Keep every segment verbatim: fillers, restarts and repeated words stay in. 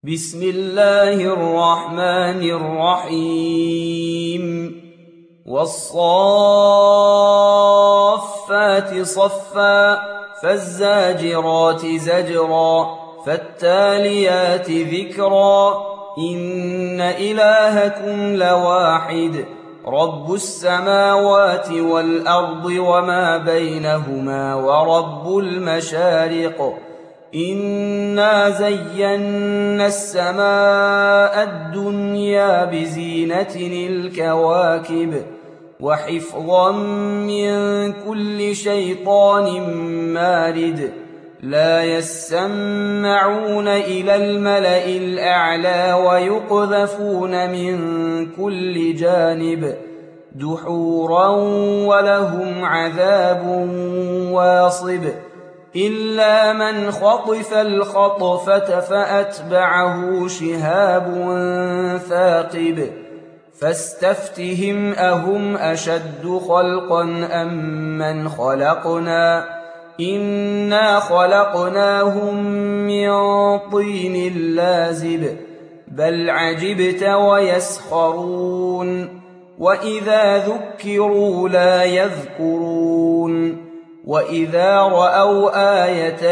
بسم الله الرحمن الرحيم والصافات صفا فالزاجرات زجرا فالتاليات ذكرا إن إلهكم لواحد رب السماوات والأرض وما بينهما ورب المشارق إنا زينا السماء الدنيا بزينة الكواكب وحفظا من كل شيطان مارد لا يسمعون إلى الملأ الأعلى ويقذفون من كل جانب دحورا ولهم عذاب واصب إلا من خطف الخطفة فأتبعه شهاب ثاقب فاستفتهم أهم أشد خلقا أم من خلقنا إنا خلقناهم من طين لازب بل عجبت ويسخرون وإذا ذكروا لا يذكرون وإذا رأوا آية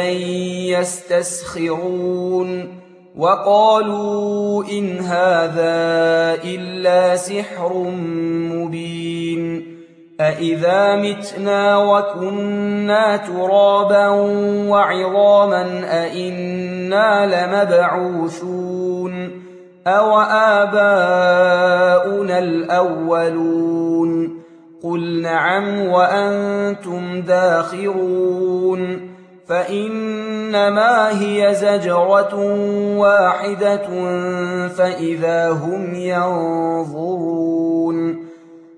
يستسخرون وقالوا إن هذا إلا سحر مبين أإذا متنا وكنا ترابا وعظاما أإنا لمبعوثون أو آباؤنا الأولون قل نعم وأنتم داخرون فإنما هي زجرة واحدة فإذا هم ينظرون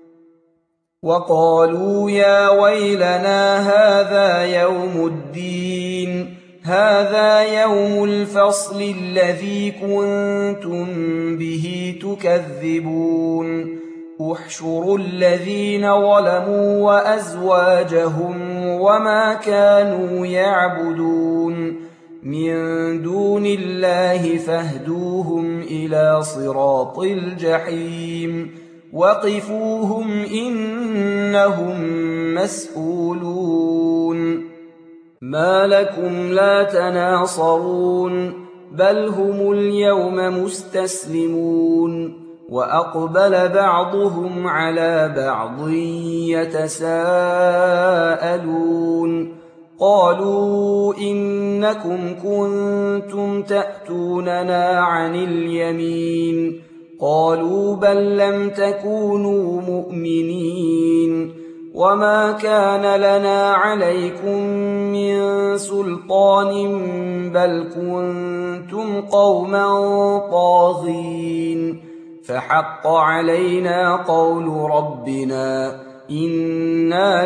وقالوا يا ويلنا هذا يوم الدين هذا يوم الفصل الذي كنتم به تكذبون احشروا الذين ظلموا وأزواجهم وما كانوا يعبدون من دون الله فاهدوهم إلى صراط الجحيم وقفوهم إنهم مسؤولون ما لكم لا تناصرون بل هم اليوم مستسلمون وأقبل بعضهم على بعض يتساءلون قالوا إنكم كنتم تأتوننا عن اليمين قالوا بل لم تكونوا مؤمنين وما كان لنا عليكم من سلطان بل كنتم قوما طاغين فحق علينا قول ربنا إنا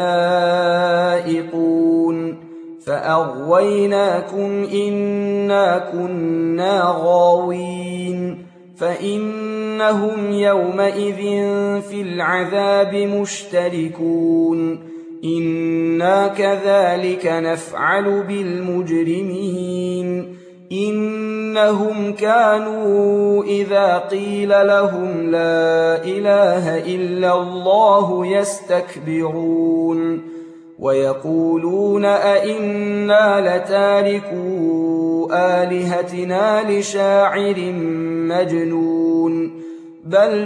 لذائقون فأغويناكم إنا كنا غاوين فإنهم يومئذ في العذاب مشتركون إنا كذلك نفعل بالمجرمين إنهم كانوا إذا قيل لهم لا إله إلا الله يستكبرون ويقولون أئنا لتاركو آلهتنا لشاعر مجنون بل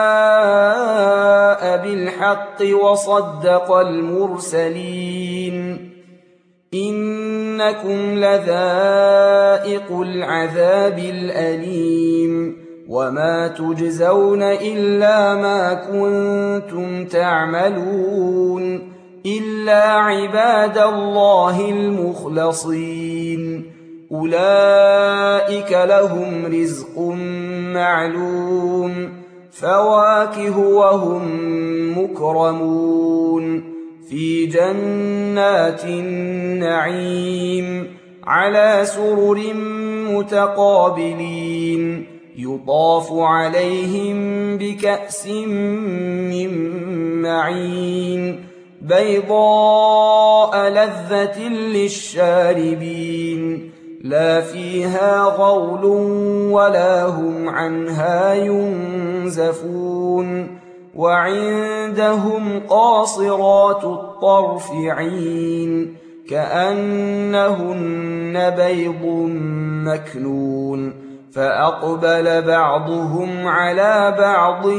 جاء بالحق وصدق المرسلين إنكم لذائق العذاب الأليم وما تجزون إلا ما كنتم تعملون إلا عباد الله المخلصين أولئك لهم رزق معلوم فواكه وهم مكرمون في جنات النعيم على سرر متقابلين يطاف عليهم بكأس من معين بيضاء لذة للشاربين لا فيها غول ولا هم عنها ينزفون وعندهم قاصرات الطرف عين كأنهن بيض مكنون فأقبل بعضهم على بعض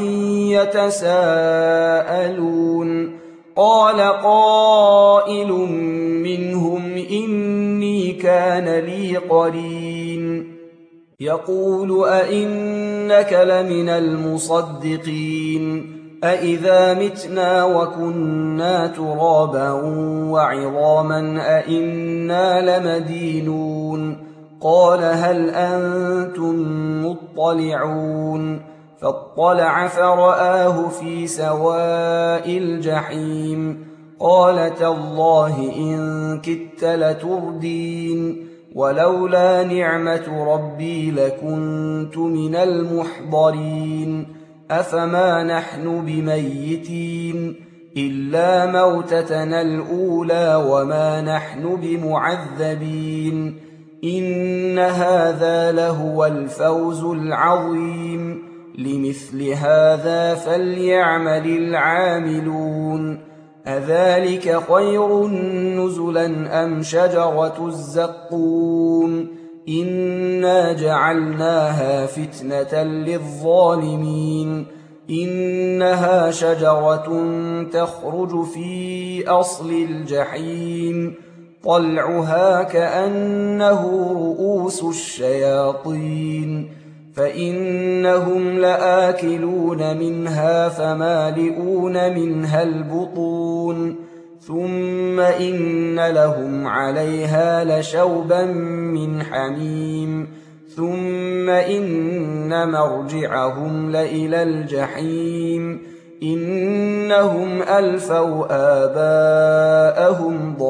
يتساءلون قال قائل منهم إني كان لي قرين يقول أئنك لمن المصدقين أئذا متنا وكنا ترابا وعظاما أئنا لمدينون قال هل أنتم مطلعون فاطلع فرآه في سواء الجحيم قال تالله إن كدت لتردين ولولا نعمة ربي لكنت من المحضرين أفما نحن بميتين إلا موتتنا الأولى وما نحن بمعذبين إن هذا لهو الفوز العظيم لمثل هذا فليعمل العاملون أذلك خير نزلا أم شجرة الزقوم إنا جعلناها فتنة للظالمين إنها شجرة تخرج في أصل الجحيم طلعها كأنه رؤوس الشياطين فإنهم لآكلون منها فمالئون منها البطون ثم إن لهم عليها لشوبا من حميم ثم إن مرجعهم لإلى الجحيم إنهم ألفوا آباءهم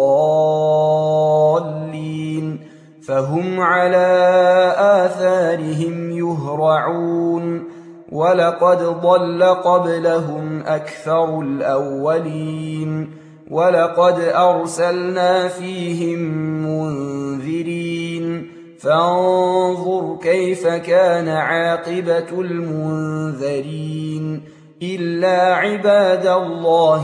ضالين فهم على آثارهم يهرعون ولقد ضل قبلهم أكثر الأولين ولقد أرسلنا فيهم منذرين فانظر كيف كان عاقبة المنذرين إلا عباد الله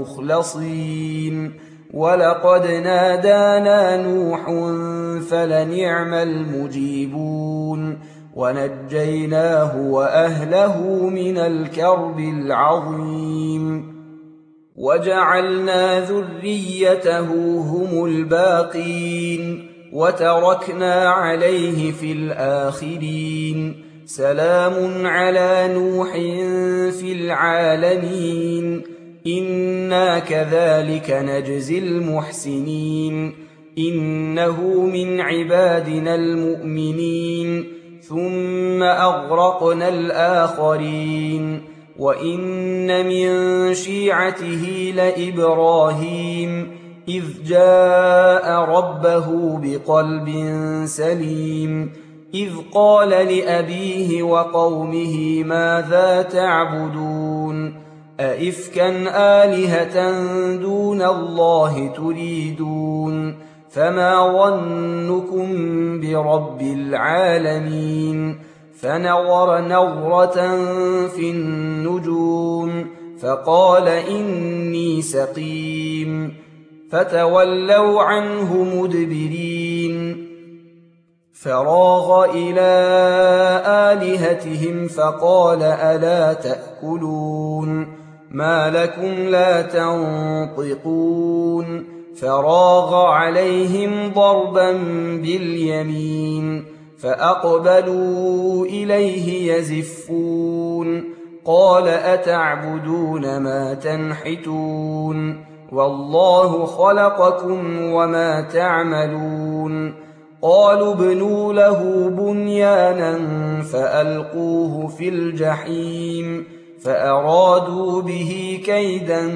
المخلصين ولقد نادانا نوح فلنعم المجيبون ونجيناه وأهله من الكرب العظيم وجعلنا ذريته هم الباقين وتركنا عليه في الآخرين سلام على نوح في العالمين إنا كذلك نجزي المحسنين إنه من عبادنا المؤمنين ثم أغرقنا الآخرين وإن من شيعته لإبراهيم إذ جاء ربه بقلب سليم إذ قال لأبيه وقومه ماذا تعبدون أئفكا آلهة دون الله تريدون فما ظنكم برب العالمين فنظر نظرة في النجوم فقال إني سقيم فتولوا عنه مدبرين فراغ إلى آلهتهم فقال ألا تأكلون ما لكم لا تنطقون فراغ عليهم ضربا باليمين فأقبلوا إليه يزفون قال أتعبدون ما تنحتون والله خلقكم وما تعملون قالوا ابنوا له بنيانا فألقوه في الجحيم فأرادوا به كيدا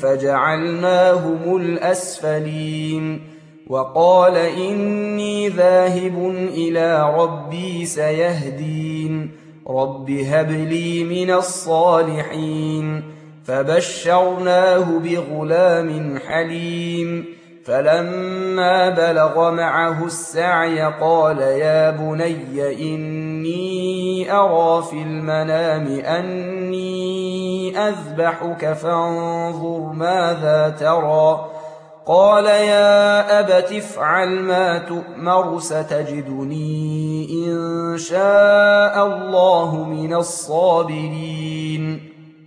فجعلناهم الأسفلين وقال إني ذاهب إلى ربي سيهدين رب هب لي من الصالحين فبشرناه بغلام حليم فلما بلغ معه السعي قال يا بني إني أرى في المنام أني أذبحك فانظر ماذا ترى قال يا أبت افعل ما تؤمر ستجدني إن شاء الله من الصابرين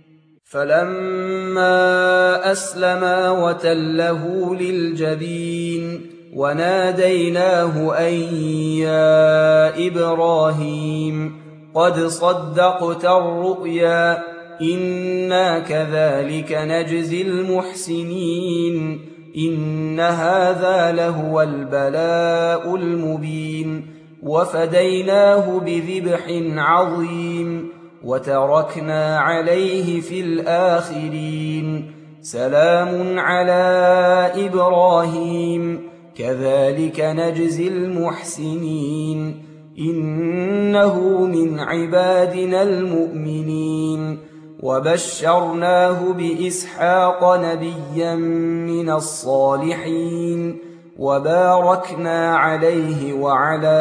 فلما أسلما وتله للجبين وناديناه أن يا إبراهيم قد صدقت الرؤيا إنا كذلك نجزي المحسنين إن هذا لهو البلاء المبين وفديناه بذبح عظيم وتركنا عليه في الآخرين سلام على إبراهيم كذلك نجزي المحسنين إنه من عبادنا المؤمنين وبشرناه بإسحاق نبيا من الصالحين وباركنا عليه وعلى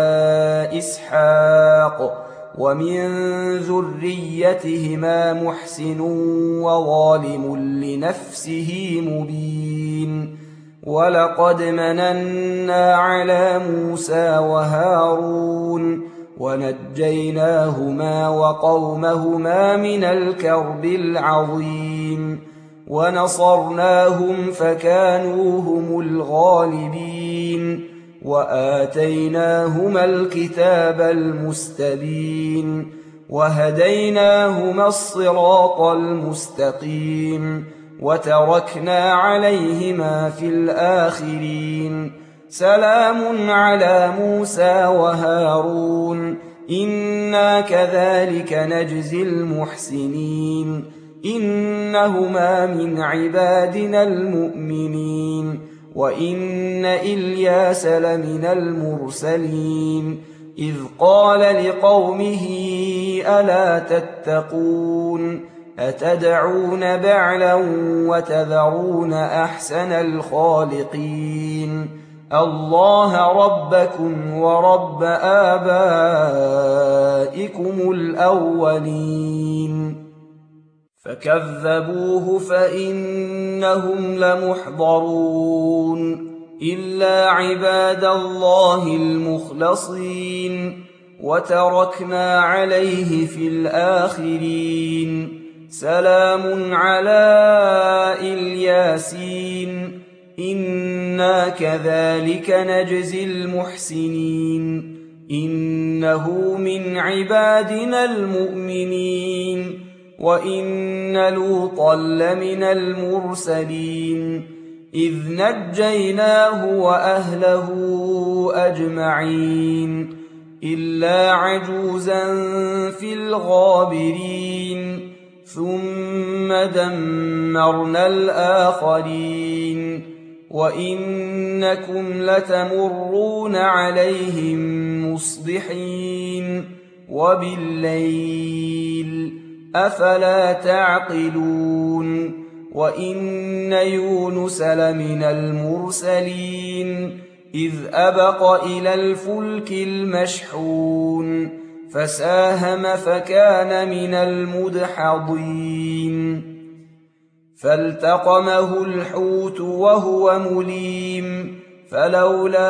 إسحاق ومن ذريتهما محسن وظالم لنفسه مبين ولقد مننا على موسى وهارون ونجيناهما وقومهما من الكرب العظيم ونصرناهم فكانوا هم الغالبين وآتيناهما الكتاب المستبين وهديناهما الصراط المستقيم وتركنا عليهما في الآخرين سلام على موسى وهارون إنا كذلك نجزي المحسنين إنهما من عبادنا المؤمنين وإن إلياس لمن المرسلين إذ قال لقومه ألا تتقون أتدعون بعلا وتذرون أحسن الخالقين الله ربكم ورب آبائكم الأولين فكذبوه فإنهم لمحضرون إلا عباد الله المخلصين وتركنا عليه في الآخرين سلام على الياسين إنا كذلك نجزي المحسنين إنه من عبادنا المؤمنين وإن لوطا لمن المرسلين إذ نجيناه وأهله أجمعين إلا عجوزا في الغابرين ثم دمرنا الآخرين وإنكم لتمرون عليهم مصبحين وبالليل أفلا تعقلون وإن يونس لمن المرسلين إذ أبق إلى الفلك المشحون فساهم فكان من المدحضين فالتقمه الحوت وهو مليم فلولا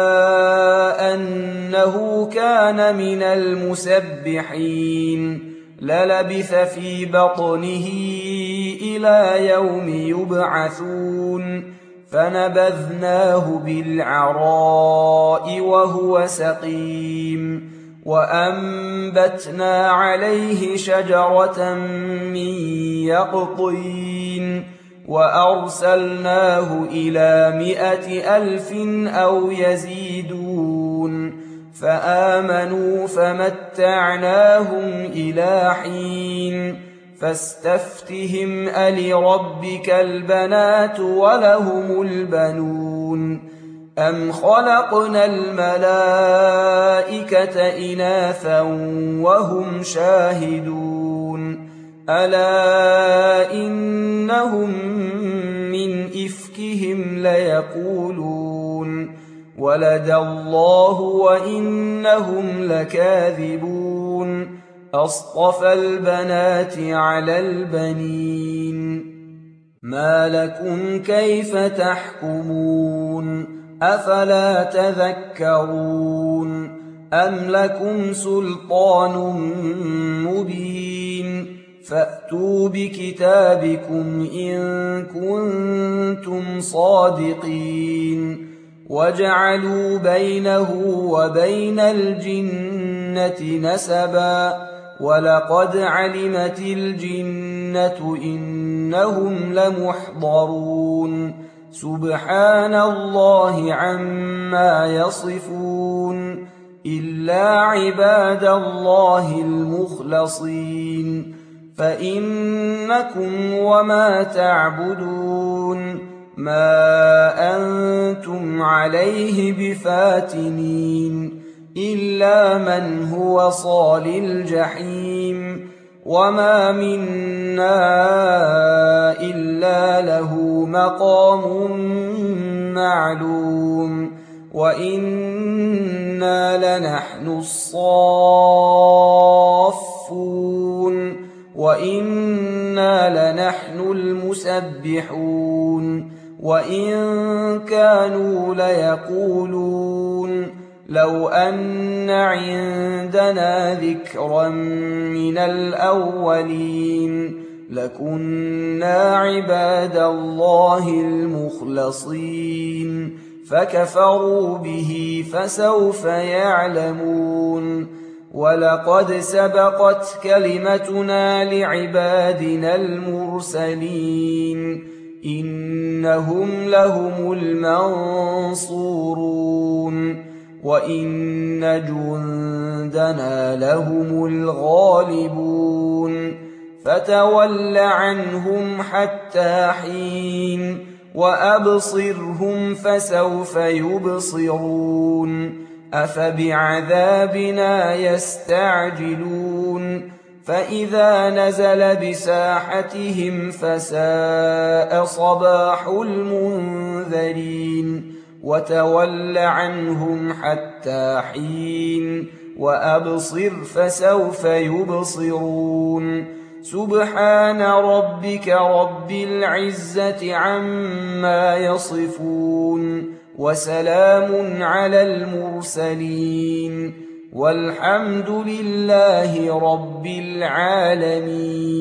أنه كان من المسبحين للبث في بطنه إلى يوم يبعثون فنبذناه بالعراء وهو سقيم وأنبتنا عليه شجرة من يقطين وأرسلناه إلى مائة ألف أو يزيدون فآمنوا فمتعناهم إلى حين فاستفتهم ألربك البنات ولهم البنون أم خلقنا الملائكة إناثا وهم شاهدون ألا إنهم من إفكهم ليقولون ولد الله وإنهم لكاذبون أصطفى البنات على البنين ما لكم كيف تحكمون أفلا تذكرون أم لكم سلطان مبين فأتوا بكتابكم إن كنتم صادقين وجعلوا بينه وبين الجنة نسبا ولقد علمت الجنة إنهم لمحضرون سبحان الله عما يصفون إلا عباد الله المخلصين فإنكم وما تعبدون ما أنتم عليه بفاتنين إلا من هو صال الجحيم وما منا إلا له مقام معلوم وإنا لنحن الصافون وإنا لنحن المسبحون وإن كانوا ليقولون لو أن عندنا ذكرا من الأولين لكنا عباد الله المخلصين فكفروا به فسوف يعلمون ولقد سبقت كلمتنا لعبادنا المرسلين إنهم لهم المنصورون وإن جندنا لهم الغالبون فتول عنهم حتى حين وأبصرهم فسوف يبصرون أفبعذابنا يستعجلون فإذا نزل بساحتهم فساء صباح المنذرين وتول عنهم حتى حين وأبصر فسوف يبصرون سبحان ربك رب العزة عما يصفون وسلام على المرسلين والحمد لله رب العالمين.